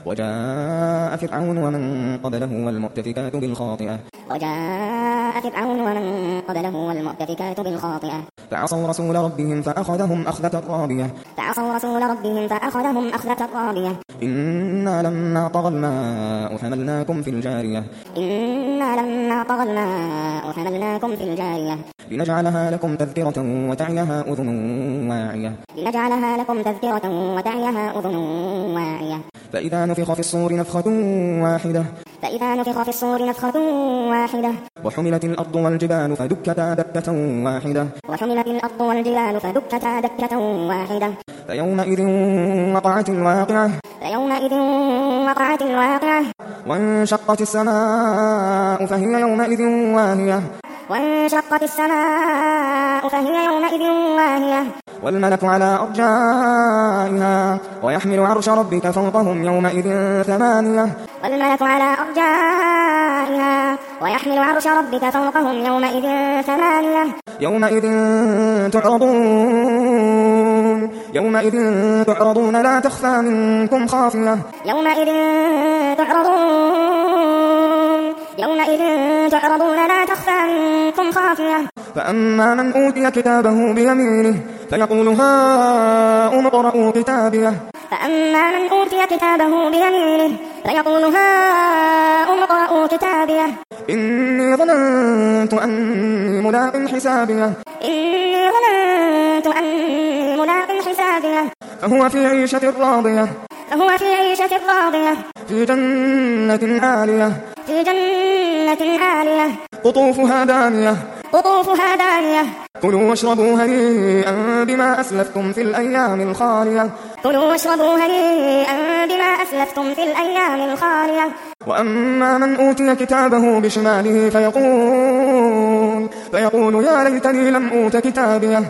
وجاء فرعون ومن قبله والمؤتفكات بالخاطئة فعصوا رسول ربهم فأخذهم أخذة رابية إنا لما طغى الماء حملناكم في الجارية لنجعلها لكم تذكرة وتعيها أذن واعية فإذا نفخ في الصور نفخة واحدة وحملت الأرض والجبال فدكتا دكة واحدة فيومئذ وقعت الواقعة وانشقت السماء فهي يومئذ واهية والملك على أرجائها ويحمل عرش ربك فوقهم يومئذ ثمانية يومئذ تعرضون لا تخفى منكم خافية فأما من أوتي كتابه بيمينه فيقول هاؤم اقرءوا كتابيه إني ظننت أني ملاق حسابيه فهو في عيشة راضية في جنة عالية قطوفها دانية كلوا واشربوا هنيئا بما أسلفتم في الأيام الخالية وأما من أوتي كتابه بشماله فيقول يا ليتني لم أوت كتابيه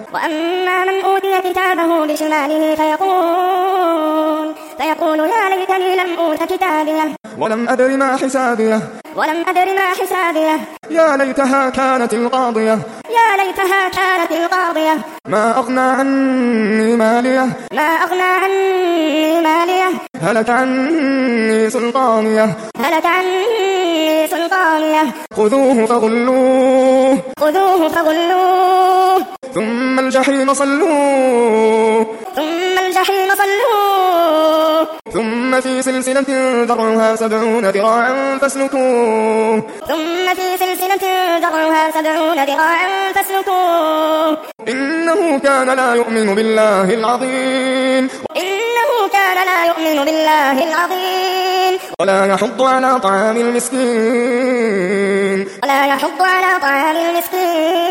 ولم أدر ما حسابيه يا ليتها كانت القاضية ما أغنى عني ماليه هلك عني سلطانيه خذوه فغلوه ثم الجحيم صلوه ثم في سلسلة ذرعها 70 ذراعا فاسلكوه إنه كان لا يؤمن بالله العظيم ولا يحض على طعام المسكين